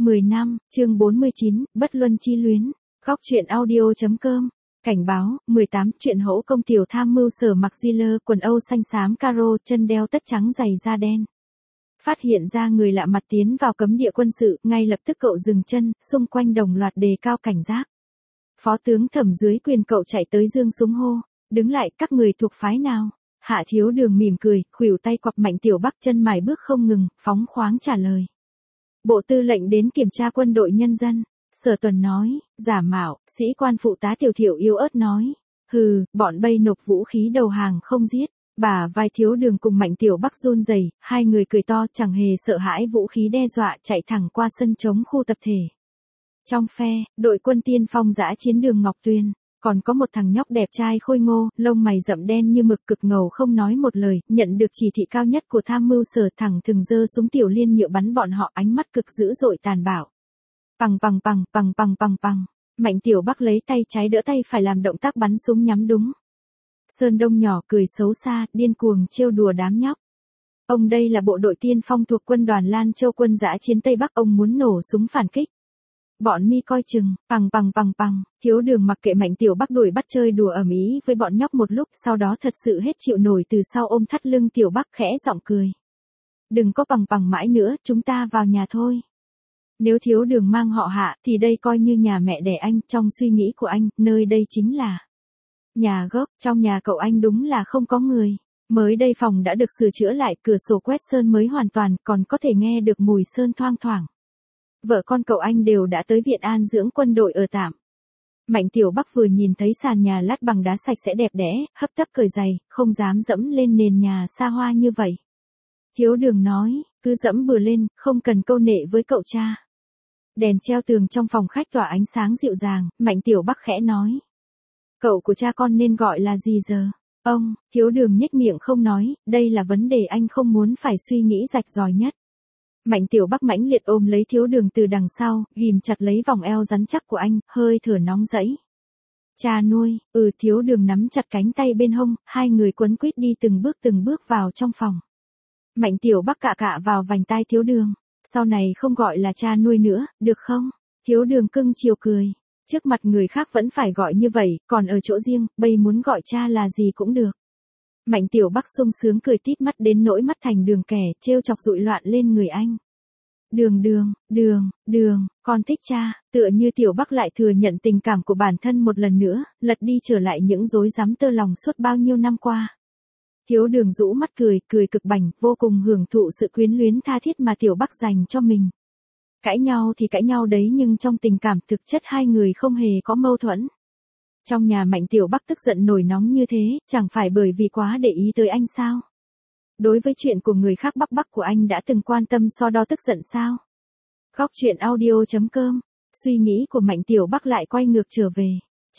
10 năm, chương 49, Bất Luân Chi Luyến. Góc truyện audio.com. Cảnh báo, 18, chuyện hỗ công tiểu tham mưu Sở mặc Ziller, quần âu xanh xám caro, chân đeo tất trắng giày da đen. Phát hiện ra người lạ mặt tiến vào cấm địa quân sự, ngay lập tức cậu dừng chân, xung quanh đồng loạt đề cao cảnh giác. Phó tướng Thẩm dưới quyền cậu chạy tới giương súng hô, đứng lại, các người thuộc phái nào? Hạ Thiếu Đường mỉm cười, khuỷu tay quặp Mạnh Tiểu Bắc, chân mài bước không ngừng, phóng khoáng trả lời. Bộ Tư lệnh đến kiểm tra quân đội nhân dân. Sở Tuần nói, giả mạo. Sĩ quan phụ tá Tiểu Thiệu yếu ớt nói, hừ, bọn bay nộp vũ khí đầu hàng không giết. Bả vai Thiếu Đường cùng Mạnh Tiểu Bắc run rẩy, hai người cười to, chẳng hề sợ hãi vũ khí đe dọa, chạy thẳng qua sân trống khu tập thể. Trong phe, đội quân tiên phong dã chiến Đường Ngọc Tuyền, còn có một thằng nhóc đẹp trai khôi ngô, lông mày rậm đen như mực, cực ngầu không nói một lời, nhận được chỉ thị cao nhất của tham mưu Sở, thẳng thừng giơ súng tiểu liên nhựa bắn bọn họ, ánh mắt cực dữ dội tàn bạo. Pằng pằng pằng pằng pằng pằng pằng. Mạnh Tiểu Bắc lấy tay trái đỡ tay phải làm động tác bắn súng nhắm đúng. Sơn Đông nhỏ cười xấu xa, điên cuồng trêu đùa đám nhóc. Ông đây là bộ đội tiên phong thuộc quân đoàn Lan Châu quân dã chiến Tây Bắc, ông muốn nổ súng phản kích. Bọn mi coi chừng, pằng pằng pằng pằng. Thiếu Đường mặc kệ Mạnh Tiểu Bắc đuổi bắt chơi đùa ầm ĩ với bọn nhóc một lúc, sau đó thật sự hết chịu nổi, từ sau ôm thắt lưng Tiểu Bắc khẽ giọng cười. Đừng có pằng pằng mãi nữa, chúng ta vào nhà thôi. Nếu Thiếu Đường mang họ Hạ thì đây coi như nhà mẹ đẻ anh, trong suy nghĩ của anh, nơi đây chính là nhà gốc. Trong nhà cậu anh đúng là không có người. Mới đây phòng đã được sửa chữa lại, cửa sổ quét sơn mới hoàn toàn, còn có thể nghe được mùi sơn thoang thoảng. Vợ con cậu anh đều đã tới viện an dưỡng quân đội ở tạm. Mạnh Tiểu Bắc vừa nhìn thấy sàn nhà lát bằng đá sạch sẽ đẹp đẽ, hấp tấp cởi giày, không dám dẫm lên nền nhà xa hoa như vậy. Thiếu Đường nói, cứ dẫm bừa lên, không cần câu nệ với cậu cha. Đèn treo tường trong phòng khách tỏa ánh sáng dịu dàng, Mạnh Tiểu Bắc khẽ nói. Cậu của cha con nên gọi là gì giờ? Ông, Thiếu Đường nhếch miệng không nói, đây là vấn đề anh không muốn phải suy nghĩ rạch ròi nhất. Mạnh Tiểu Bắc mãnh liệt ôm lấy Thiếu Đường từ đằng sau, ghim chặt lấy vòng eo rắn chắc của anh, hơi thở nóng rẫy. Cha nuôi, Thiếu Đường nắm chặt cánh tay bên hông, hai người quấn quýt đi từng bước vào trong phòng. Mạnh Tiểu Bắc cạ cạ vào vành tai Thiếu Đường. Sau này không gọi là cha nuôi nữa, được không? Thiếu Đường cưng chiều cười. Trước mặt người khác vẫn phải gọi như vậy, còn ở chỗ riêng, bây muốn gọi cha là gì cũng được. Mạnh Tiểu Bắc sung sướng cười tít mắt đến nỗi mắt thành đường kẻ, trêu chọc dụi loạn lên người anh. Đường, con thích cha. Tựa như Tiểu Bắc lại thừa nhận tình cảm của bản thân một lần nữa, lật đi trở lại những rối rắm tơ lòng suốt bao nhiêu năm qua. Thiếu Đường rũ mắt cười cực bảnh, vô cùng hưởng thụ sự quyến luyến tha thiết mà Tiểu Bắc dành cho mình. Cãi nhau thì cãi nhau đấy, nhưng trong tình cảm thực chất hai người không hề có mâu thuẫn. Trong nhà Mạnh Tiểu Bắc tức giận nổi nóng như thế, chẳng phải bởi vì quá để ý tới anh sao? Đối với chuyện của người khác Bắc của anh đã từng quan tâm so đo tức giận sao? Góc truyện audio.com. Suy nghĩ của Mạnh Tiểu Bắc lại quay ngược trở về.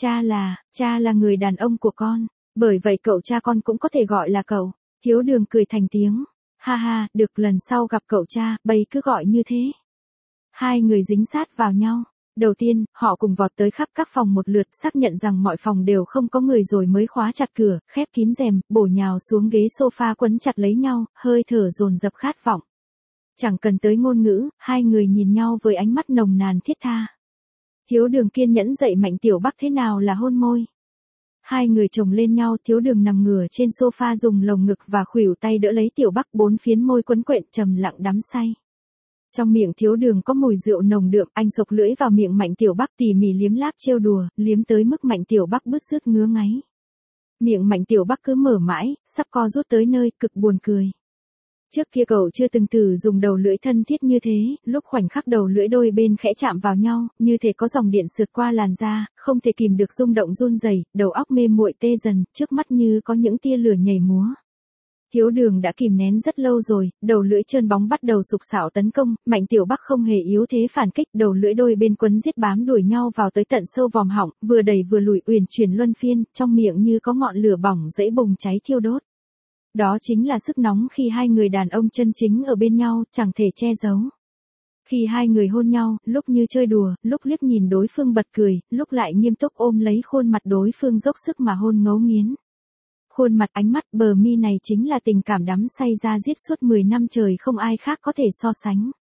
Cha là người đàn ông của con. Bởi vậy cậu cha con cũng có thể gọi là cậu. Thiếu Đường cười thành tiếng. Ha ha, được, lần sau gặp cậu cha, bây cứ gọi như thế. Hai người dính sát vào nhau. Đầu tiên, họ cùng vọt tới khắp các phòng một lượt, xác nhận rằng mọi phòng đều không có người rồi mới khóa chặt cửa, khép kín rèm, bổ nhào xuống ghế sofa quấn chặt lấy nhau, hơi thở dồn dập khát vọng. Chẳng cần tới ngôn ngữ, hai người nhìn nhau với ánh mắt nồng nàn thiết tha. Thiếu Đường kiên nhẫn dạy Mạnh Tiểu Bắc thế nào là hôn môi. Hai người chồng lên nhau, Thiếu Đường nằm ngửa trên sofa dùng lồng ngực và khuỷu tay đỡ lấy Tiểu Bắc, bốn phiến môi quấn quện trầm lặng đắm say. Trong miệng Thiếu Đường có mùi rượu nồng đượm, anh xộc lưỡi vào miệng Mạnh Tiểu Bắc tỉ mỉ liếm láp trêu đùa, liếm tới mức Mạnh Tiểu Bắc bứt rứt ngứa ngáy. Miệng Mạnh Tiểu Bắc cứ mở mãi, sắp co rút tới nơi, cực buồn cười. Trước kia cậu chưa từng thử dùng đầu lưỡi thân thiết như thế, lúc khoảnh khắc đầu lưỡi đôi bên khẽ chạm vào nhau, như thể có dòng điện sượt qua làn da, không thể kìm được rung động run rẩy, đầu óc mê muội tê dần, trước mắt như có những tia lửa nhảy múa. Thiếu Đường đã kìm nén rất lâu rồi, đầu lưỡi trơn bóng bắt đầu sục sạo tấn công, Mạnh Tiểu Bắc không hề yếu thế phản kích, đầu lưỡi đôi bên quấn giết bám đuổi nhau vào tới tận sâu vòm họng, vừa đẩy vừa lùi uyển chuyển luân phiên, trong miệng như có ngọn lửa bỏng dễ bùng cháy thiêu đốt. Đó chính là sức nóng khi hai người đàn ông chân chính ở bên nhau, chẳng thể che giấu. Khi hai người hôn nhau, lúc như chơi đùa, lúc liếc nhìn đối phương bật cười, lúc lại nghiêm túc ôm lấy khuôn mặt đối phương dốc sức mà hôn ngấu nghiến. Khuôn mặt, ánh mắt, bờ mi này chính là tình cảm đắm say ra diết suốt 10 năm trời, không ai khác có thể so sánh.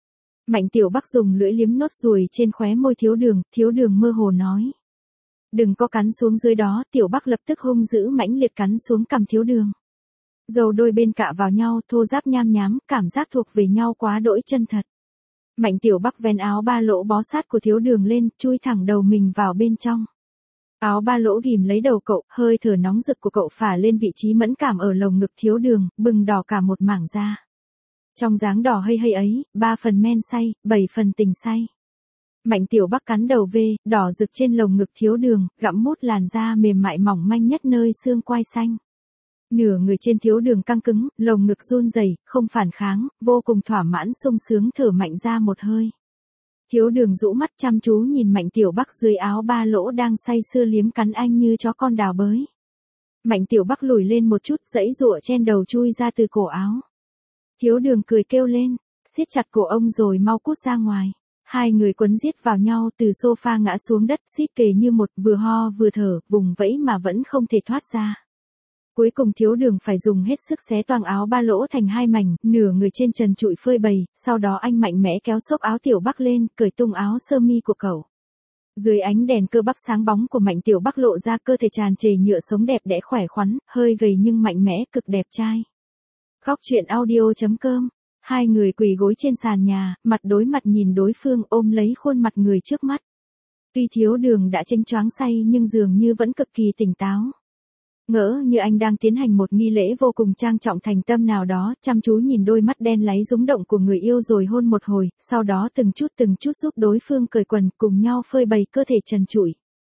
Mạnh Tiểu Bắc dùng lưỡi liếm nốt ruồi trên khóe môi Thiếu Đường mơ hồ nói. Đừng có cắn xuống dưới đó, Tiểu Bắc lập tức hung dữ mãnh liệt cắn xuống cằm Thiếu Đường. Dầu đôi bên cạ vào nhau, thô ráp nham nhám, cảm giác thuộc về nhau quá đỗi chân thật. Mạnh Tiểu Bắc vén áo ba lỗ bó sát của Thiếu Đường lên, chui thẳng đầu mình vào bên trong. Áo ba lỗ ghim lấy đầu cậu, hơi thở nóng rực của cậu phả lên vị trí mẫn cảm ở lồng ngực Thiếu Đường, bừng đỏ cả một mảng da. Trong dáng đỏ hây ấy, 3 phần men say, 7 phần tình say. Mạnh Tiểu Bắc cắn đầu về, đỏ rực trên lồng ngực Thiếu Đường, gặm mút làn da mềm mại mỏng manh nhất nơi xương quai xanh. Nửa người trên Thiếu Đường căng cứng, lồng ngực run rẩy, không phản kháng, vô cùng thỏa mãn sung sướng thở mạnh ra một hơi. Thiếu Đường rũ mắt chăm chú nhìn Mạnh Tiểu Bắc dưới áo ba lỗ đang say sưa liếm cắn anh như chó con đào bới. Mạnh Tiểu Bắc lùi lên một chút, giãy giụa trên đầu chui ra từ cổ áo. Thiếu Đường cười kêu lên, siết chặt cổ ông rồi mau cút ra ngoài. Hai người quấn giết vào nhau, từ sofa ngã xuống đất, xít kề như một, vừa ho vừa thở, vùng vẫy mà vẫn không thể thoát ra. Cuối cùng Thiếu Đường phải dùng hết sức xé toang áo ba lỗ thành hai mảnh, nửa người trên trần trụi phơi bày, sau đó anh mạnh mẽ kéo xốc áo Tiểu Bắc lên, cởi tung áo sơ mi của cậu. Dưới ánh đèn cơ bắp sáng bóng của Mạnh Tiểu Bắc lộ ra cơ thể tràn trề nhựa sống đẹp đẽ khỏe khoắn, hơi gầy nhưng mạnh mẽ, cực đẹp trai. Khóc chuyện audio.com. Hai người quỳ gối trên sàn nhà, mặt đối mặt nhìn đối phương, ôm lấy khuôn mặt người trước mắt. Tuy Thiếu Đường đã chênh choáng say nhưng dường như vẫn cực kỳ tỉnh táo. Ngỡ như anh đang tiến hành một nghi lễ vô cùng trang trọng thành tâm nào đó, chăm chú nhìn đôi mắt đen láy rúng động của người yêu rồi hôn một hồi, sau đó từng chút giúp đối phương cởi quần, cùng nhau phơi bày cơ thể trần trụi.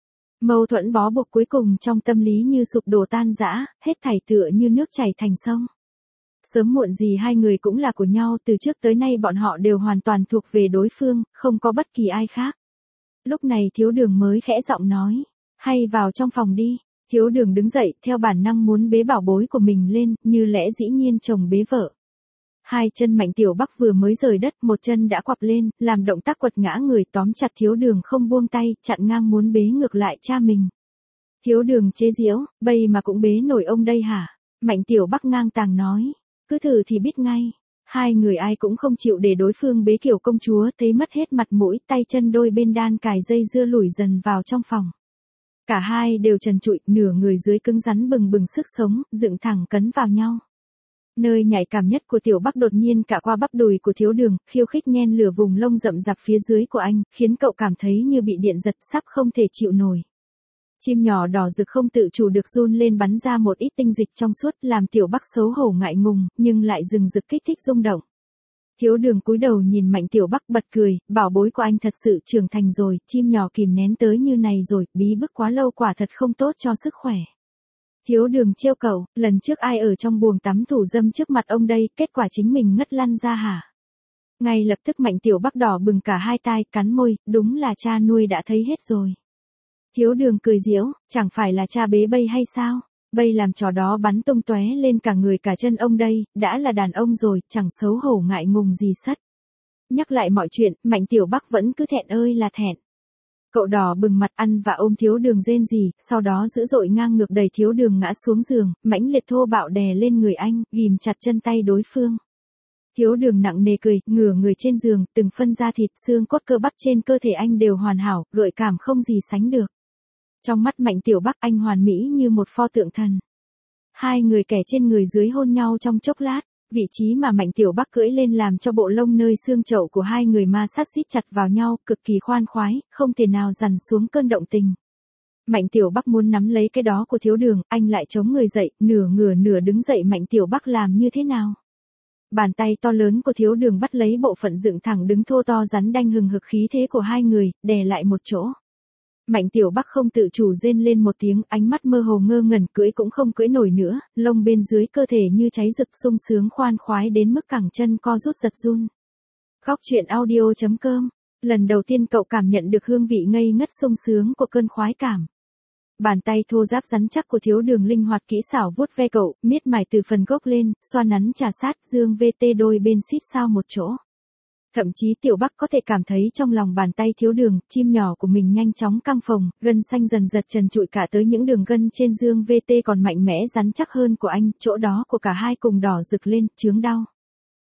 Mâu thuẫn bó buộc cuối cùng trong tâm lý như sụp đổ tan rã, hết thảy tựa như nước chảy thành sông. Sớm muộn gì hai người cũng là của nhau, từ trước tới nay bọn họ đều hoàn toàn thuộc về đối phương, không có bất kỳ ai khác. Lúc này Thiếu Đường mới khẽ giọng nói, hay vào trong phòng đi. Thiếu Đường đứng dậy, theo bản năng muốn bế bảo bối của mình lên, như lẽ dĩ nhiên chồng bế vợ. Hai chân Mạnh Tiểu Bắc vừa mới rời đất, một chân đã quặp lên, làm động tác quật ngã người, tóm chặt Thiếu Đường không buông tay, chặn ngang muốn bế ngược lại cha mình. Thiếu Đường chế giễu, bây mà cũng bế nổi ông đây hả? Mạnh Tiểu Bắc ngang tàng nói, cứ thử thì biết ngay. Hai người ai cũng không chịu để đối phương bế kiểu công chúa, thấy mất hết mặt mũi, tay chân đôi bên đan cài dây dưa lủi dần vào trong phòng. Cả hai đều trần trụi, nửa người dưới cứng rắn bừng bừng sức sống, dựng thẳng cấn vào nhau. Nơi nhạy cảm nhất của Tiểu Bắc đột nhiên cả qua bắp đùi của Thiếu Đường, khiêu khích nhen lửa vùng lông rậm rạp phía dưới của anh, khiến cậu cảm thấy như bị điện giật, sắp không thể chịu nổi. Chim nhỏ đỏ rực không tự chủ được run lên bắn ra một ít tinh dịch trong suốt, làm Tiểu Bắc xấu hổ ngại ngùng, nhưng lại rừng rực kích thích rung động. Thiếu Đường cúi đầu nhìn Mạnh Tiểu Bắc bật cười, bảo bối của anh thật sự trưởng thành rồi, chim nhỏ kìm nén tới như này rồi, bí bức quá lâu quả thật không tốt cho sức khỏe. Thiếu Đường trêu cậu, lần trước ai ở trong buồng tắm thủ dâm trước mặt ông đây, kết quả chính mình ngất lăn ra hả? Ngay lập tức Mạnh Tiểu Bắc đỏ bừng cả hai tai, cắn môi, đúng là cha nuôi đã thấy hết rồi. Thiếu Đường cười giễu, chẳng phải là cha bế bây hay sao? Bây làm trò đó bắn tung tóe lên cả người cả chân ông đây, đã là đàn ông rồi, chẳng xấu hổ ngại ngùng gì sất. Nhắc lại mọi chuyện, Mạnh Tiểu Bắc vẫn cứ thẹn ơi là thẹn. Cậu đỏ bừng mặt ăn và ôm Thiếu Đường rên rỉ, sau đó dữ dội ngang ngược đẩy Thiếu Đường ngã xuống giường, mãnh liệt thô bạo đè lên người anh, ghìm chặt chân tay đối phương. Thiếu Đường nặng nề cười, ngửa người trên giường, từng phân da thịt, xương cốt cơ bắp trên cơ thể anh đều hoàn hảo, gợi cảm không gì sánh được. Trong mắt Mạnh Tiểu Bắc anh hoàn mỹ như một pho tượng thần. Hai người kẻ trên người dưới hôn nhau trong chốc lát, vị trí mà Mạnh Tiểu Bắc cưỡi lên làm cho bộ lông nơi xương chậu của hai người ma sát xít chặt vào nhau, cực kỳ khoan khoái, không thể nào dằn xuống cơn động tình. Mạnh Tiểu Bắc muốn nắm lấy cái đó của Thiếu Đường, anh lại chống người dậy, nửa đứng dậy. Mạnh Tiểu Bắc làm như thế nào? Bàn tay to lớn của Thiếu Đường bắt lấy bộ phận dựng thẳng đứng thô to rắn đanh hừng hực khí thế của hai người, đè lại một chỗ. Mạnh Tiểu Bắc không tự chủ rên lên một tiếng, ánh mắt mơ hồ ngơ ngẩn, cưỡi cũng không cưỡi nổi nữa, lông bên dưới cơ thể như cháy rực sung sướng khoan khoái đến mức cẳng chân co rút giật run. Khóc chuyện audio.com. Lần đầu tiên cậu cảm nhận được hương vị ngây ngất sung sướng của cơn khoái cảm. Bàn tay thô ráp rắn chắc của Thiếu Đường linh hoạt kỹ xảo vuốt ve cậu, miết mài từ phần gốc lên, xoa nắn trà sát, dương VT đôi bên xít sao một chỗ. Thậm chí Tiểu Bắc có thể cảm thấy trong lòng bàn tay Thiếu Đường, chim nhỏ của mình nhanh chóng căng phồng, gân xanh dần giật trần trụi cả tới những đường gân trên dương VT còn mạnh mẽ rắn chắc hơn của anh, chỗ đó của cả hai cùng đỏ rực lên, chướng đau.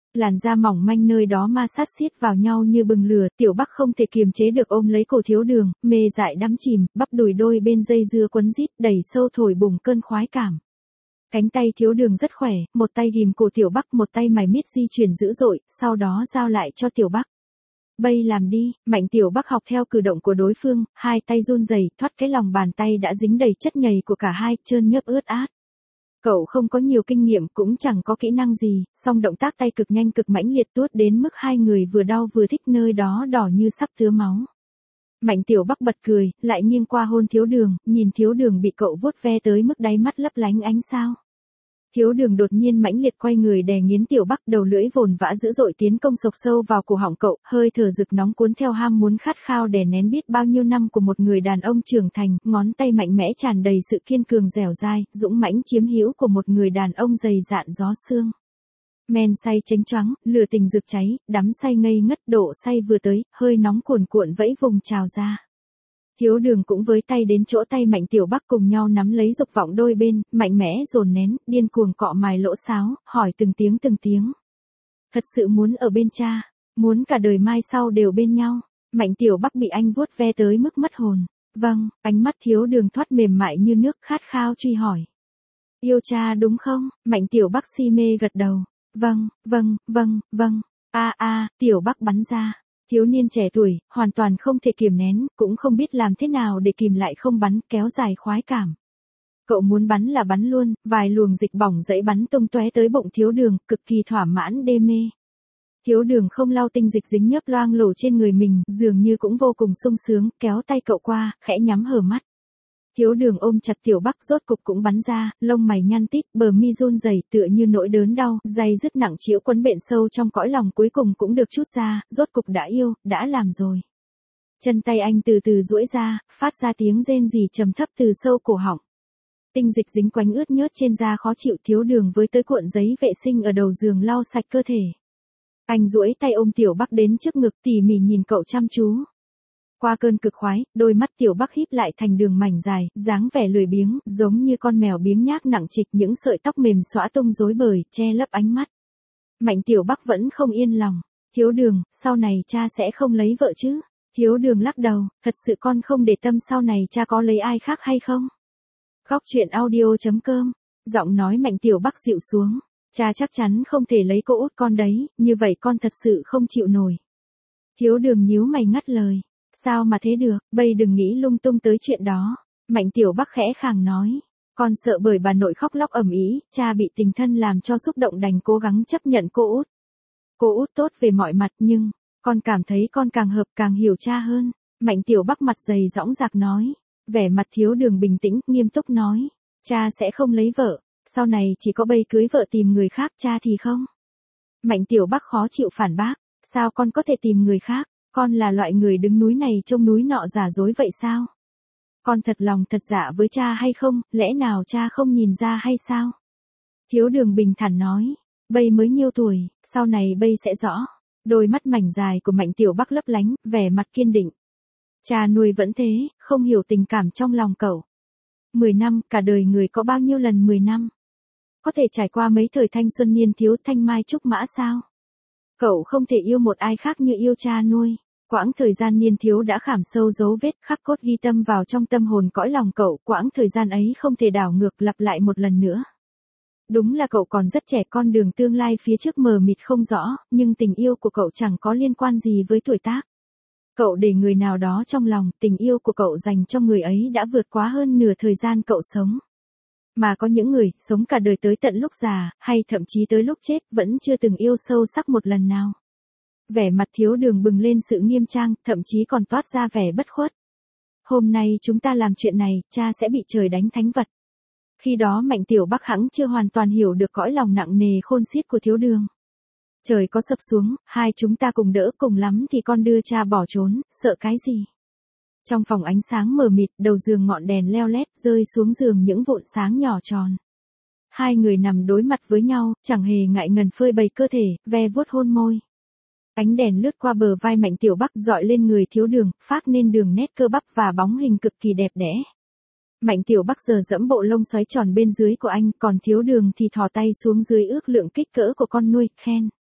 Làn da mỏng manh nơi đó ma sát xiết vào nhau như bừng lửa, Tiểu Bắc không thể kiềm chế được ôm lấy cổ Thiếu Đường, mê dại đắm chìm, bắp đùi đôi bên dây dưa quấn rít đẩy sâu thổi bùng cơn khoái cảm. Cánh tay Thiếu Đường rất khỏe, một tay ghìm cổ Tiểu Bắc, một tay mải miết di chuyển dữ dội, sau đó giao lại cho Tiểu Bắc. Bây làm đi, Mạnh Tiểu Bắc học theo cử động của đối phương, hai tay run rẩy, thoát cái lòng bàn tay đã dính đầy chất nhầy của cả hai, trơn nhớp ướt át. Cậu không có nhiều kinh nghiệm cũng chẳng có kỹ năng gì, song động tác tay cực nhanh cực mãnh liệt tuốt đến mức hai người vừa đau vừa thích, nơi đó đỏ như sắp tứa máu. Mạnh Tiểu Bắc bật cười, lại nghiêng qua hôn Thiếu Đường, nhìn Thiếu Đường bị cậu vuốt ve tới mức đáy mắt lấp lánh ánh sao. Thiếu Đường đột nhiên mãnh liệt quay người đè nghiến Tiểu Bắc, đầu lưỡi vồn vã dữ dội tiến công sộc sâu vào cổ họng cậu, hơi thở rực nóng cuốn theo ham muốn khát khao đè nén biết bao nhiêu năm của một người đàn ông trưởng thành, ngón tay mạnh mẽ tràn đầy sự kiên cường dẻo dai, dũng mãnh chiếm hữu của một người đàn ông dày dạn gió xương. Men say chánh choáng, lửa tình rực cháy, đắm say ngây ngất, độ say vừa tới, hơi nóng cuồn cuộn vẫy vùng trào ra. Thiếu Đường cũng với tay đến chỗ tay Mạnh Tiểu Bắc, cùng nhau nắm lấy dục vọng đôi bên, mạnh mẽ dồn nén, điên cuồng cọ mài lỗ sáo, hỏi từng tiếng. Thật sự muốn ở bên cha, muốn cả đời mai sau đều bên nhau. Mạnh Tiểu Bắc bị anh vuốt ve tới mức mất hồn. Vâng, ánh mắt Thiếu Đường thoát mềm mại như nước, khát khao truy hỏi. Yêu cha đúng không? Mạnh Tiểu Bắc si mê gật đầu. Vâng. Tiểu Bắc bắn ra. Thiếu niên trẻ tuổi, hoàn toàn không thể kiềm nén, cũng không biết làm thế nào để kìm lại không bắn, kéo dài khoái cảm. Cậu muốn bắn là bắn luôn, vài luồng dịch bỏng dẫy bắn tung tóe tới bụng Thiếu Đường, cực kỳ thỏa mãn đê mê. Thiếu Đường không lau tinh dịch dính nhớp loang lổ trên người mình, dường như cũng vô cùng sung sướng, kéo tay cậu qua, khẽ nhắm hờ mắt. Thiếu Đường ôm chặt Tiểu Bắc, rốt cục cũng bắn ra, lông mày nhăn tít, bờ mi run rẩy, tựa như nỗi đớn đau, dây dứt nặng trĩu quấn bện sâu trong cõi lòng cuối cùng cũng được trút ra, rốt cục đã yêu, đã làm rồi. Chân tay anh từ từ duỗi ra, phát ra tiếng rên rỉ trầm thấp từ sâu cổ họng. Tinh dịch dính quánh ướt nhớt trên da khó chịu, Thiếu Đường với tới cuộn giấy vệ sinh ở đầu giường lau sạch cơ thể. Anh duỗi tay ôm Tiểu Bắc đến trước ngực, tỉ mỉ nhìn cậu chăm chú. Qua cơn cực khoái, đôi mắt Tiểu Bắc híp lại thành đường mảnh dài, dáng vẻ lười biếng, giống như con mèo biếng nhác nặng trịch, những sợi tóc mềm xõa tung rối bời, che lấp ánh mắt. Mạnh Tiểu Bắc vẫn không yên lòng. Thiếu Đường, sau này cha sẽ không lấy vợ chứ? Thiếu Đường lắc đầu, thật sự con không để tâm sau này cha có lấy ai khác hay không? Khóc chuyện audio.com, giọng nói Mạnh Tiểu Bắc dịu xuống. Cha chắc chắn không thể lấy cô út con đấy, như vậy con thật sự không chịu nổi. Thiếu Đường nhíu mày ngắt lời. Sao mà thế được, bây đừng nghĩ lung tung tới chuyện đó. Mạnh Tiểu Bắc khẽ khàng nói. Con sợ bởi bà nội khóc lóc ầm ĩ, cha bị tình thân làm cho xúc động đành cố gắng chấp nhận cô út. Cô út tốt về mọi mặt nhưng, con cảm thấy con càng hợp càng hiểu cha hơn. Mạnh Tiểu Bắc mặt dày dõng dạc nói. Vẻ mặt Thiếu Đường bình tĩnh, nghiêm túc nói. Cha sẽ không lấy vợ, sau này chỉ có bây cưới vợ tìm người khác, cha thì không. Mạnh Tiểu Bắc khó chịu phản bác. Sao con có thể tìm người khác? Con là loại người đứng núi này trông núi nọ giả dối vậy sao? Con thật lòng thật dạ với cha hay không, lẽ nào cha không nhìn ra hay sao? Thiếu Đường bình thản nói, bây mới nhiêu tuổi, sau này bây sẽ rõ. Đôi mắt mảnh dài của Mạnh Tiểu Bắc lấp lánh, vẻ mặt kiên định. Cha nuôi vẫn thế, không hiểu tình cảm trong lòng cậu. 10 năm, cả đời người có bao nhiêu lần 10 năm? Có thể trải qua mấy thời thanh xuân niên thiếu thanh mai trúc mã sao? Cậu không thể yêu một ai khác như yêu cha nuôi. Quãng thời gian niên thiếu đã khảm sâu dấu vết, khắc cốt ghi tâm vào trong tâm hồn cõi lòng cậu, quãng thời gian ấy không thể đảo ngược lặp lại một lần nữa. Đúng là cậu còn rất trẻ, con đường tương lai phía trước mờ mịt không rõ, nhưng tình yêu của cậu chẳng có liên quan gì với tuổi tác. Cậu để người nào đó trong lòng, tình yêu của cậu dành cho người ấy đã vượt quá hơn nửa thời gian cậu sống. Mà có những người, sống cả đời tới tận lúc già, hay thậm chí tới lúc chết, vẫn chưa từng yêu sâu sắc một lần nào. Vẻ mặt Thiếu Đường bừng lên sự nghiêm trang, thậm chí còn toát ra vẻ bất khuất. Hôm nay chúng ta làm chuyện này, cha sẽ bị trời đánh thánh vật. Khi đó Mạnh Tiểu Bắc hẵng chưa hoàn toàn hiểu được cõi lòng nặng nề khôn xiết của Thiếu Đường. Trời có sập xuống, hai chúng ta cùng đỡ, cùng lắm thì con đưa cha bỏ trốn, sợ cái gì? Trong phòng ánh sáng mờ mịt, đầu giường ngọn đèn leo lét rơi xuống giường những vụn sáng nhỏ tròn. Hai người nằm đối mặt với nhau, chẳng hề ngại ngần phơi bày cơ thể, ve vuốt hôn môi. Ánh đèn lướt qua bờ vai Mạnh Tiểu Bắc dọi lên người Thiếu Đường, phác nên đường nét cơ bắp và bóng hình cực kỳ đẹp đẽ. Mạnh Tiểu Bắc giờ dẫm bộ lông xoáy tròn bên dưới của anh, còn Thiếu Đường thì thò tay xuống dưới ước lượng kích cỡ của con nuôi, khen.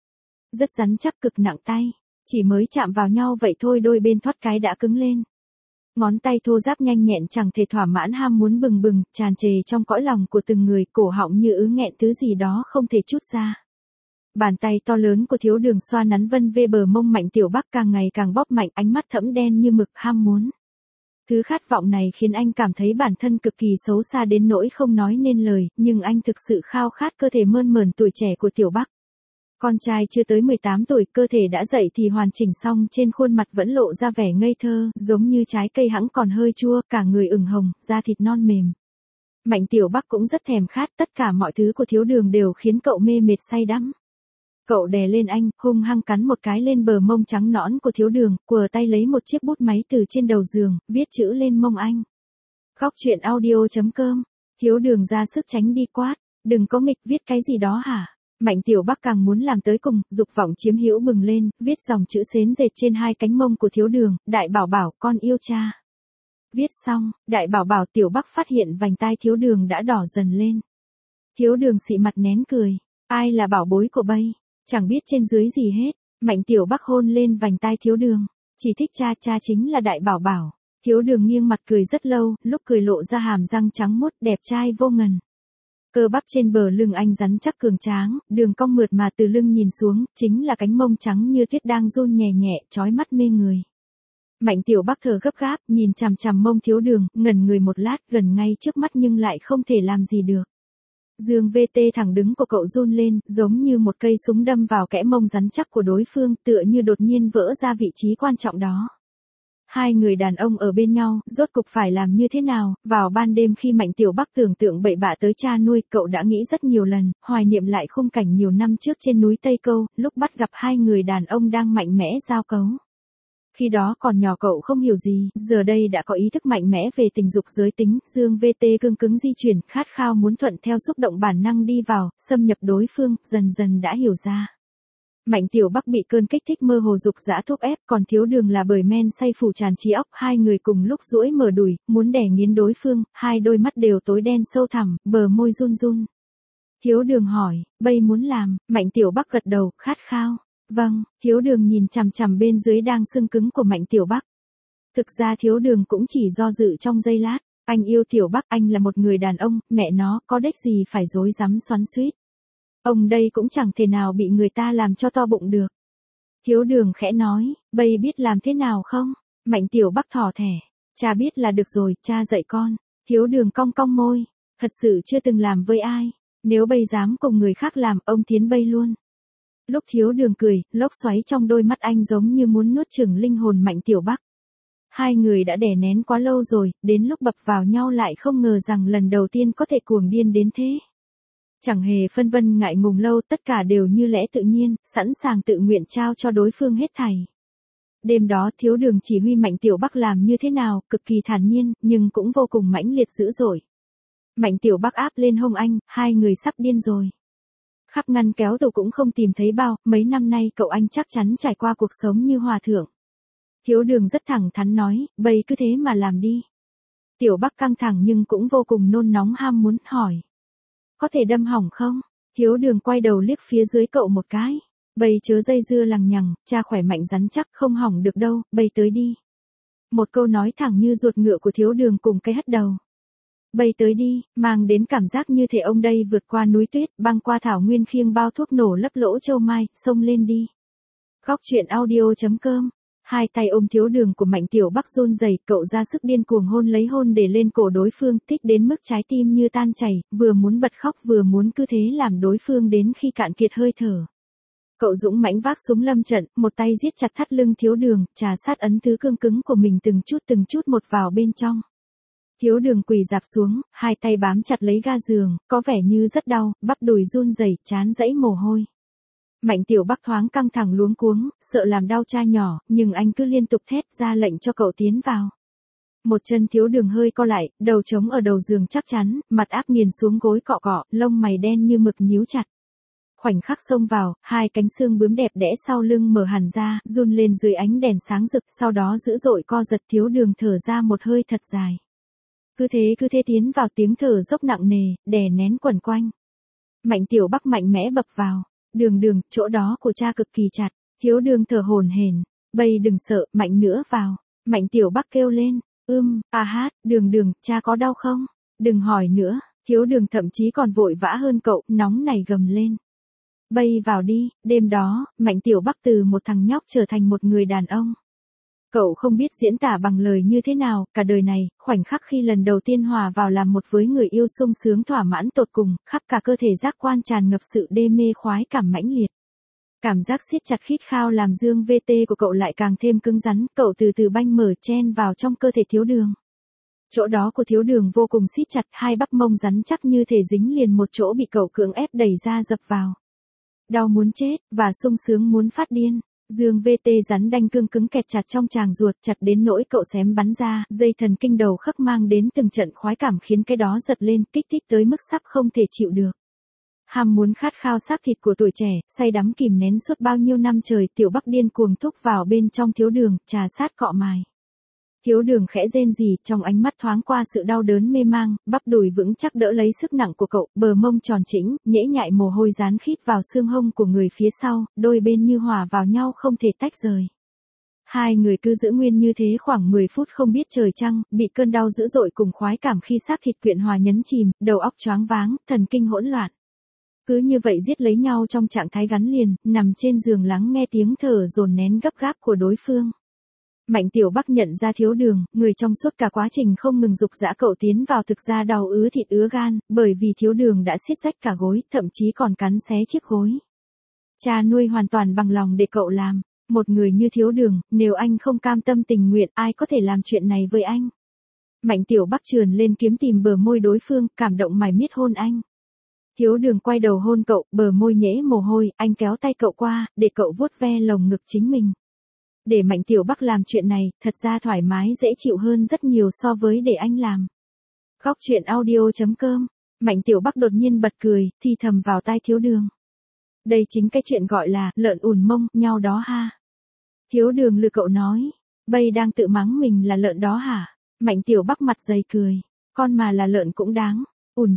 rất rắn chắc cực nặng tay. Chỉ mới chạm vào nhau vậy thôi đôi bên thoát cái đã cứng lên. Ngón tay thô ráp nhanh nhẹn chẳng thể thỏa mãn ham muốn bừng bừng, tràn trề trong cõi lòng của từng người, cổ họng như ứ nghẹn thứ gì đó không thể trút ra. Bàn tay to lớn của Thiếu Đường xoa nắn vân vê bờ mông Mạnh Tiểu Bắc càng ngày càng bóp mạnh, ánh mắt thẫm đen như mực ham muốn. Thứ khát vọng này khiến anh cảm thấy bản thân cực kỳ xấu xa đến nỗi không nói nên lời, nhưng anh thực sự khao khát cơ thể mơn mởn tuổi trẻ của Tiểu Bắc. Con trai chưa tới 18 tuổi, cơ thể đã dậy thì hoàn chỉnh xong, trên khuôn mặt vẫn lộ ra vẻ ngây thơ, giống như trái cây hẵng còn hơi chua, cả người ửng hồng, da thịt non mềm. Mạnh Tiểu Bắc cũng rất thèm khát, tất cả mọi thứ của Thiếu Đường đều khiến cậu mê mệt say đắm. Cậu đè lên anh, hung hăng cắn một cái lên bờ mông trắng nõn của Thiếu Đường, quờ tay lấy một chiếc bút máy từ trên đầu giường, viết chữ lên mông anh. Khóc chuyện audio.com. Thiếu Đường ra sức tránh đi quát, đừng có nghịch, viết cái gì đó hả? Mạnh Tiểu Bắc càng muốn làm tới cùng, dục vọng chiếm hữu bừng lên, viết dòng chữ xến dệt trên hai cánh mông của Thiếu Đường, Đại Bảo Bảo, con yêu cha. Viết xong, Đại Bảo Bảo, Tiểu Bắc phát hiện vành tai Thiếu Đường đã đỏ dần lên. Thiếu Đường xị mặt nén cười, ai là bảo bối của bây? Chẳng biết trên dưới gì hết. Mạnh Tiểu Bắc hôn lên vành tai Thiếu Đường, chỉ thích cha, cha chính là Đại Bảo Bảo. Thiếu Đường nghiêng mặt cười rất lâu, lúc cười lộ ra hàm răng trắng muốt, đẹp trai vô ngần. Cơ bắp trên bờ lưng anh rắn chắc cường tráng, đường cong mượt mà từ lưng nhìn xuống, chính là cánh mông trắng như tuyết đang run nhẹ nhẹ, chói mắt mê người. Mạnh Tiểu Bắc thở gấp gáp, nhìn chằm chằm mông Thiếu Đường, ngẩn người một lát, gần ngay trước mắt nhưng lại không thể làm gì được. Dương VT thẳng đứng của cậu run lên, giống như một cây súng đâm vào kẽ mông rắn chắc của đối phương, tựa như đột nhiên vỡ ra vị trí quan trọng đó. Hai người đàn ông ở bên nhau, rốt cục phải làm như thế nào? Vào ban đêm khi Mạnh Tiểu Bắc tưởng tượng bậy bạ tới cha nuôi, cậu đã nghĩ rất nhiều lần, hoài niệm lại khung cảnh nhiều năm trước trên núi Tây Câu, lúc bắt gặp hai người đàn ông đang mạnh mẽ giao cấu. Khi đó còn nhỏ cậu không hiểu gì, giờ đây đã có ý thức mạnh mẽ về tình dục giới tính, Dương VT cương cứng di chuyển, khát khao muốn thuận theo xúc động bản năng đi vào, xâm nhập đối phương, dần dần đã hiểu ra. Mạnh Tiểu Bắc bị cơn kích thích mơ hồ dục dã thúc ép, còn Thiếu Đường là bởi men say phủ tràn trí óc, hai người cùng lúc duỗi mở đùi, muốn đè nghiến đối phương, hai đôi mắt đều tối đen sâu thẳm, bờ môi run run. Thiếu Đường hỏi, bây muốn làm? Mạnh Tiểu Bắc gật đầu, khát khao. Vâng, Thiếu Đường nhìn chằm chằm bên dưới đang sưng cứng của Mạnh Tiểu Bắc. Thực ra Thiếu Đường cũng chỉ do dự trong giây lát, anh yêu Tiểu Bắc, anh là một người đàn ông, mẹ nó, có đếch gì phải rối rắm xoắn xuýt. Ông đây cũng chẳng thể nào bị người ta làm cho to bụng được. Thiếu Đường khẽ nói, bây biết làm thế nào không? Mạnh Tiểu Bắc thỏ thẻ, cha biết là được rồi, cha dạy con. Thiếu Đường cong cong môi, thật sự chưa từng làm với ai, nếu bây dám cùng người khác làm, ông thiến bây luôn. Lúc Thiếu Đường cười, lốc xoáy trong đôi mắt anh giống như muốn nuốt chửng linh hồn Mạnh Tiểu Bắc. Hai người đã đè nén quá lâu rồi, đến lúc bập vào nhau lại không ngờ rằng lần đầu tiên có thể cuồng điên đến thế. Chẳng hề phân vân ngại ngùng lâu, tất cả đều như lẽ tự nhiên, sẵn sàng tự nguyện trao cho đối phương hết thảy. Đêm đó Thiếu Đường chỉ huy Mạnh Tiểu Bắc làm như thế nào, cực kỳ thản nhiên, nhưng cũng vô cùng mãnh liệt dữ dội. Mạnh Tiểu Bắc áp lên hông anh, hai người sắp điên rồi. Khắp ngăn kéo tủ cũng không tìm thấy bao, mấy năm nay cậu anh chắc chắn trải qua cuộc sống như hòa thượng. Thiếu Đường rất thẳng thắn nói, bây cứ thế mà làm đi. Tiểu Bắc căng thẳng nhưng cũng vô cùng nôn nóng ham muốn, hỏi. Có thể đâm hỏng không? Thiếu Đường quay đầu liếc phía dưới cậu một cái. Bây chớ dây dưa lằng nhằng, cha khỏe mạnh rắn chắc không hỏng được đâu, bây tới đi. Một câu nói thẳng như ruột ngựa của Thiếu Đường cùng cái hất đầu. Bây tới đi, mang đến cảm giác như thể ông đây vượt qua núi tuyết, băng qua thảo nguyên khiêng bao thuốc nổ lấp lỗ châu mai, xông lên đi. Khóc chuyện audio.com. Hai tay ôm Thiếu Đường của Mạnh Tiểu Bắc run rẩy, cậu ra sức điên cuồng hôn lấy hôn để lên cổ đối phương, thích đến mức trái tim như tan chảy, vừa muốn bật khóc vừa muốn cứ thế làm đối phương đến khi cạn kiệt hơi thở. Cậu dũng mãnh vác súng lâm trận, một tay giết chặt thắt lưng Thiếu Đường, trà sát ấn thứ cương cứng của mình từng chút một vào bên trong. Thiếu Đường quỳ rạp xuống, hai tay bám chặt lấy ga giường, có vẻ như rất đau, bắp đùi run rẩy, trán dãy mồ hôi. Mạnh Tiểu Bắc thoáng căng thẳng luống cuống, sợ làm đau cha nhỏ, nhưng anh cứ liên tục thét ra lệnh cho cậu tiến vào. Một chân Thiếu Đường hơi co lại, đầu trống ở đầu giường chắc chắn, mặt áp nghiền xuống gối cọ cọ, lông mày đen như mực nhíu chặt. Khoảnh khắc xông vào, hai cánh xương bướm đẹp đẽ sau lưng mở hẳn ra, run lên dưới ánh đèn sáng rực, sau đó dữ dội co giật. Thiếu Đường thở ra một hơi thật dài. Cứ thế tiến vào, tiếng thở dốc nặng nề, đè nén quẩn quanh. Mạnh Tiểu Bắc mạnh mẽ bập vào. Đường, chỗ đó của cha cực kỳ chặt. Thiếu đường thở hổn hển. Bây đừng sợ, mạnh nữa vào. Mạnh Tiểu Bắc kêu lên. Hát, đường, cha có đau không? Đừng hỏi nữa. Thiếu đường thậm chí còn vội vã hơn cậu, nóng này gầm lên. Bây vào đi. Đêm đó, Mạnh Tiểu Bắc từ một thằng nhóc trở thành một người đàn ông. Cậu không biết diễn tả bằng lời như thế nào, cả đời này, khoảnh khắc khi lần đầu tiên hòa vào làm một với người yêu sung sướng thỏa mãn tột cùng, khắp cả cơ thể giác quan tràn ngập sự đê mê khoái cảm mãnh liệt. Cảm giác siết chặt khít khao làm dương VT của cậu lại càng thêm cứng rắn, cậu từ từ banh mở chen vào trong cơ thể thiếu đường. Chỗ đó của thiếu đường vô cùng siết chặt, hai bắp mông rắn chắc như thể dính liền một chỗ bị cậu cưỡng ép đẩy ra dập vào. Đau muốn chết, và sung sướng muốn phát điên. Dương VT rắn đanh cương cứng kẹt chặt trong tràng ruột, chặt đến nỗi cậu xém bắn ra, dây thần kinh đầu khớp mang đến từng trận khoái cảm khiến cái đó giật lên, kích thích tới mức sắp không thể chịu được. Ham muốn khát khao xác thịt của tuổi trẻ, say đắm kìm nén suốt bao nhiêu năm trời, Tiểu Bắc điên cuồng thúc vào bên trong thiếu đường, trà sát cọ mài. Thiếu đường khẽ rên rỉ, trong ánh mắt thoáng qua sự đau đớn mê mang, bắp đùi vững chắc đỡ lấy sức nặng của cậu, bờ mông tròn chỉnh, nhễ nhại mồ hôi dán khít vào xương hông của người phía sau, đôi bên như hòa vào nhau không thể tách rời. Hai người cứ giữ nguyên như thế khoảng 10 phút không biết trời trăng, bị cơn đau dữ dội cùng khoái cảm khi xác thịt quyện hòa nhấn chìm, đầu óc choáng váng, thần kinh hỗn loạn. Cứ như vậy giết lấy nhau trong trạng thái gắn liền, nằm trên giường lắng nghe tiếng thở dồn nén gấp gáp của đối phương. Mạnh Tiểu Bắc nhận ra thiếu đường, người trong suốt cả quá trình không ngừng dục dã cậu tiến vào thực ra đau ứ thịt ứa gan, bởi vì thiếu đường đã siết rách cả gối, thậm chí còn cắn xé chiếc gối. Cha nuôi hoàn toàn bằng lòng để cậu làm. Một người như thiếu đường, nếu anh không cam tâm tình nguyện, ai có thể làm chuyện này với anh? Mạnh Tiểu Bắc trườn lên kiếm tìm bờ môi đối phương, cảm động mải miết hôn anh. Thiếu đường quay đầu hôn cậu, bờ môi nhễ mồ hôi, anh kéo tay cậu qua, để cậu vuốt ve lồng ngực chính mình. Để Mạnh Tiểu Bắc làm chuyện này, thật ra thoải mái dễ chịu hơn rất nhiều so với để anh làm. Góc truyện audio.com. Mạnh Tiểu Bắc đột nhiên bật cười, thì thầm vào tai thiếu đường. Đây chính cái chuyện gọi là, lợn ùn mông, nhau đó ha. Thiếu đường lừa cậu nói. Bây đang tự mắng mình là lợn đó hả? Mạnh Tiểu Bắc mặt dày cười. Con mà là lợn cũng đáng. Ùn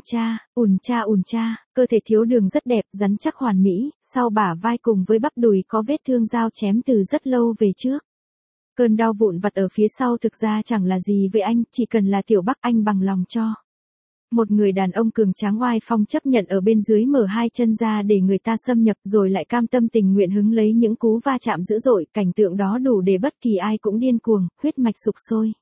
cha, cơ thể thiếu đường rất đẹp, rắn chắc hoàn mỹ, sau bả vai cùng với bắp đùi có vết thương dao chém từ rất lâu về trước. Cơn đau vụn vặt ở phía sau thực ra chẳng là gì với anh, chỉ cần là Tiểu Bắc anh bằng lòng cho. Một người đàn ông cường tráng oai phong chấp nhận ở bên dưới mở hai chân ra để người ta xâm nhập rồi lại cam tâm tình nguyện hứng lấy những cú va chạm dữ dội, cảnh tượng đó đủ để bất kỳ ai cũng điên cuồng, huyết mạch sục sôi.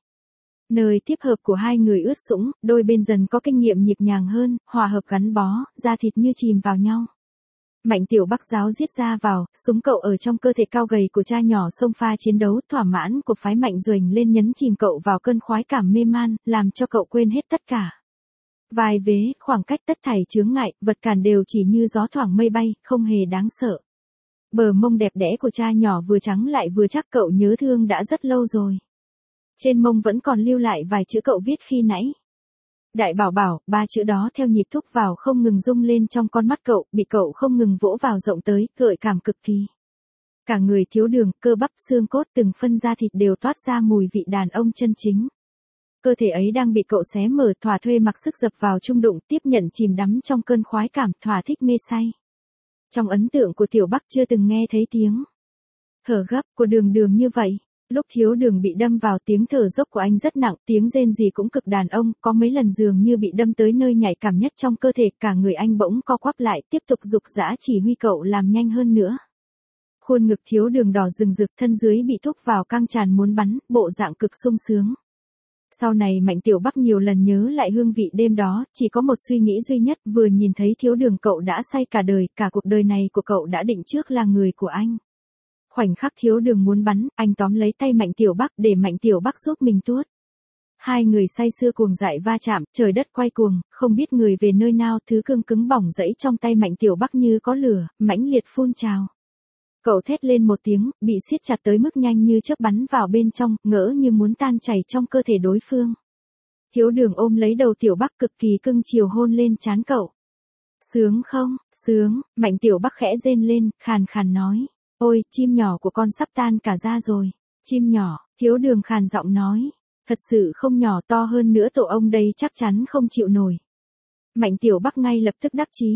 Nơi tiếp hợp của hai người ướt sũng, đôi bên dần có kinh nghiệm nhịp nhàng hơn, hòa hợp gắn bó, da thịt như chìm vào nhau. Mạnh Tiểu Bắc giáo giết ra vào, súng cậu ở trong cơ thể cao gầy của cha nhỏ xông pha chiến đấu, thỏa mãn của phái Mạnh duềnh lên nhấn chìm cậu vào cơn khoái cảm mê man, làm cho cậu quên hết tất cả. Vai vế, khoảng cách tất thảy chướng ngại, vật cản đều chỉ như gió thoảng mây bay, không hề đáng sợ. Bờ mông đẹp đẽ của cha nhỏ vừa trắng lại vừa chắc, cậu nhớ thương đã rất lâu rồi. Trên mông vẫn còn lưu lại vài chữ cậu viết khi nãy. Đại bảo bảo, ba chữ đó theo nhịp thúc vào không ngừng rung lên trong con mắt cậu, bị cậu không ngừng vỗ vào rộng tới, gợi cảm cực kỳ. Cả người thiếu đường, cơ bắp xương cốt từng phân da thịt đều toát ra mùi vị đàn ông chân chính. Cơ thể ấy đang bị cậu xé mở, thỏa thuê mặc sức dập vào trung đụng, tiếp nhận chìm đắm trong cơn khoái cảm, thỏa thích mê say. Trong ấn tượng của Tiểu Bắc chưa từng nghe thấy tiếng thở gấp của đường như vậy. Lúc thiếu đường bị đâm vào, tiếng thở dốc của anh rất nặng, tiếng rên rỉ cũng cực đàn ông, có mấy lần dường như bị đâm tới nơi nhạy cảm nhất trong cơ thể, cả người anh bỗng co quắp lại, tiếp tục giục giã chỉ huy cậu làm nhanh hơn nữa. Khuôn ngực thiếu đường đỏ rừng rực, thân dưới bị thúc vào căng tràn muốn bắn, bộ dạng cực sung sướng. Sau này Mạnh Tiểu Bắc nhiều lần nhớ lại hương vị đêm đó, chỉ có một suy nghĩ duy nhất, vừa nhìn thấy thiếu đường cậu đã say cả đời, cả cuộc đời này của cậu đã định trước là người của anh. Khoảnh khắc thiếu đường muốn bắn, anh tóm lấy tay Mạnh Tiểu Bắc để Mạnh Tiểu Bắc giúp mình tuốt. Hai người say sưa cuồng dại va chạm, trời đất quay cuồng, không biết người về nơi nào, thứ cương cứng bỏng rẫy trong tay Mạnh Tiểu Bắc như có lửa, mãnh liệt phun trào. Cậu thét lên một tiếng, bị siết chặt tới mức nhanh như chớp bắn vào bên trong, ngỡ như muốn tan chảy trong cơ thể đối phương. Thiếu đường ôm lấy đầu Tiểu Bắc cực kỳ cưng chiều hôn lên trán cậu. Sướng không, sướng, Mạnh Tiểu Bắc khẽ rên lên, khàn khàn nói. Ôi, chim nhỏ của con sắp tan cả ra rồi. Chim nhỏ, thiếu đường khàn giọng nói. Thật sự không nhỏ, to hơn nữa tổ ông đây chắc chắn không chịu nổi. Mạnh Tiểu Bắc ngay lập tức đắc chí.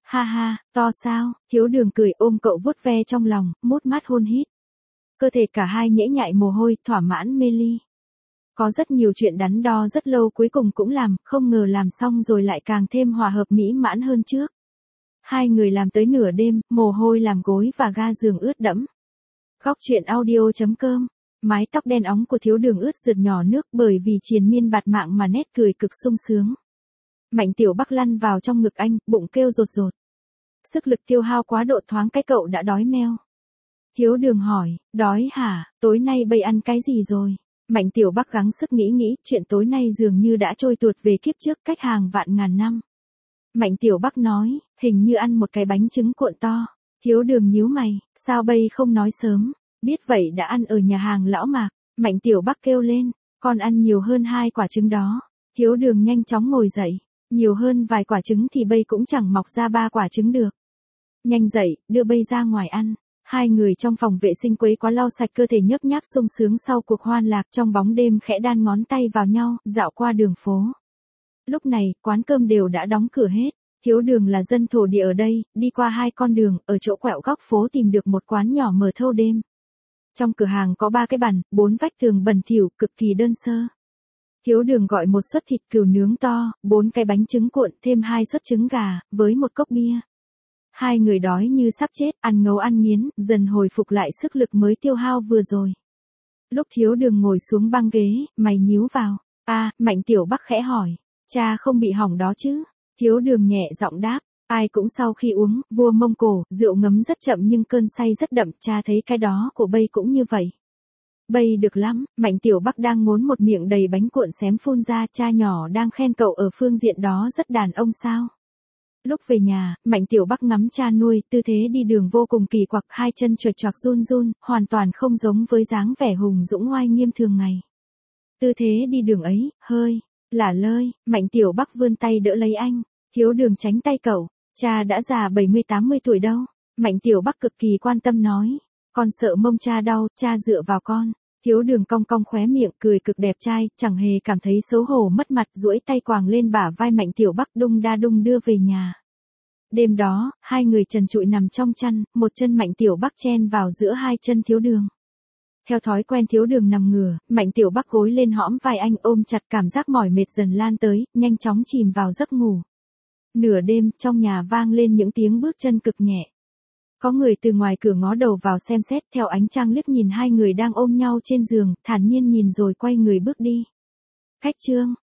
Ha ha, to sao, Thiếu Đường cười ôm cậu vuốt ve trong lòng, mút mát hôn hít. Cơ thể cả hai nhễ nhại mồ hôi, thỏa mãn mê ly. Có rất nhiều chuyện đắn đo rất lâu cuối cùng cũng làm, không ngờ làm xong rồi lại càng thêm hòa hợp mỹ mãn hơn trước. Hai người làm tới nửa đêm, mồ hôi làm gối và ga giường ướt đẫm. Góc truyện audio.com. Mái tóc đen óng của Thiếu Đường ướt rượt nhỏ nước bởi vì triền miên bạt mạng mà nét cười cực sung sướng. Mạnh Tiểu Bắc lăn vào trong ngực anh, bụng kêu rột rột. Sức lực tiêu hao quá độ thoáng cái cậu đã đói meo. Thiếu Đường hỏi, đói hả, tối nay bây ăn cái gì rồi? Mạnh Tiểu Bắc gắng sức nghĩ, chuyện tối nay dường như đã trôi tuột về kiếp trước cách hàng vạn ngàn năm. Mạnh Tiểu Bắc nói, hình như ăn một cái bánh trứng cuộn to. Thiếu Đường nhíu mày, sao bây không nói sớm, biết vậy đã ăn ở nhà hàng Lão Mạc. Mạnh Tiểu Bắc kêu lên, con ăn nhiều hơn 2 quả trứng đó. Thiếu Đường nhanh chóng ngồi dậy, nhiều hơn vài quả trứng thì bây cũng chẳng mọc ra 3 quả trứng được. Nhanh dậy, đưa bây ra ngoài ăn. Hai người trong phòng vệ sinh quấy quá lau sạch cơ thể nhấp nháp sung sướng sau cuộc hoan lạc trong bóng đêm khẽ đan ngón tay vào nhau, dạo qua đường phố. Lúc này, quán cơm đều đã đóng cửa hết. Thiếu Đường là dân thổ địa ở đây, đi qua 2 con đường, ở chỗ quẹo góc phố tìm được một quán nhỏ mở thâu đêm. Trong cửa hàng có 3 cái bàn, 4 vách tường bẩn thỉu, cực kỳ đơn sơ. Thiếu Đường gọi một suất thịt cừu nướng to, 4 cái bánh trứng cuộn, thêm 2 suất trứng gà, với một cốc bia. Hai người đói như sắp chết, ăn ngấu ăn nghiến, dần hồi phục lại sức lực mới tiêu hao vừa rồi. Lúc Thiếu Đường ngồi xuống băng ghế, mày nhíu vào. Mạnh Tiểu Bắc khẽ hỏi, cha không bị hỏng đó chứ? Thiếu Đường nhẹ giọng đáp, ai cũng sau khi uống, vua Mông Cổ, rượu ngấm rất chậm nhưng cơn say rất đậm, cha thấy cái đó của bây cũng như vậy. Bây được lắm, Mạnh Tiểu Bắc đang ngốn một miệng đầy bánh cuộn xém phun ra, cha nhỏ đang khen cậu ở phương diện đó rất đàn ông sao. Lúc về nhà, Mạnh Tiểu Bắc ngắm cha nuôi, tư thế đi đường vô cùng kỳ quặc, 2 chân choạch choạc run run, hoàn toàn không giống với dáng vẻ hùng dũng oai nghiêm thường ngày. Tư thế đi đường ấy, hơi lả lơi, Mạnh Tiểu Bắc vươn tay đỡ lấy anh. Thiếu Đường tránh tay cậu, cha đã già 70-80 tuổi đâu. Mạnh Tiểu Bắc cực kỳ quan tâm nói, con sợ mông cha đau, cha dựa vào con. Thiếu Đường cong cong khóe miệng, cười cực đẹp trai, chẳng hề cảm thấy xấu hổ mất mặt, duỗi tay quàng lên bả vai Mạnh Tiểu Bắc đung đa đung đưa về nhà. Đêm đó, hai người trần trụi nằm trong chăn, một chân Mạnh Tiểu Bắc chen vào giữa 2 chân Thiếu Đường. Theo thói quen Thiếu Đường nằm ngửa, Mạnh Tiểu Bắc gối lên hõm vai anh ôm chặt, cảm giác mỏi mệt dần lan tới, nhanh chóng chìm vào giấc ngủ. Nửa đêm, trong nhà vang lên những tiếng bước chân cực nhẹ. Có người từ ngoài cửa ngó đầu vào xem xét, theo ánh trăng liếc nhìn hai người đang ôm nhau trên giường, thản nhiên nhìn rồi quay người bước đi. Khách trương,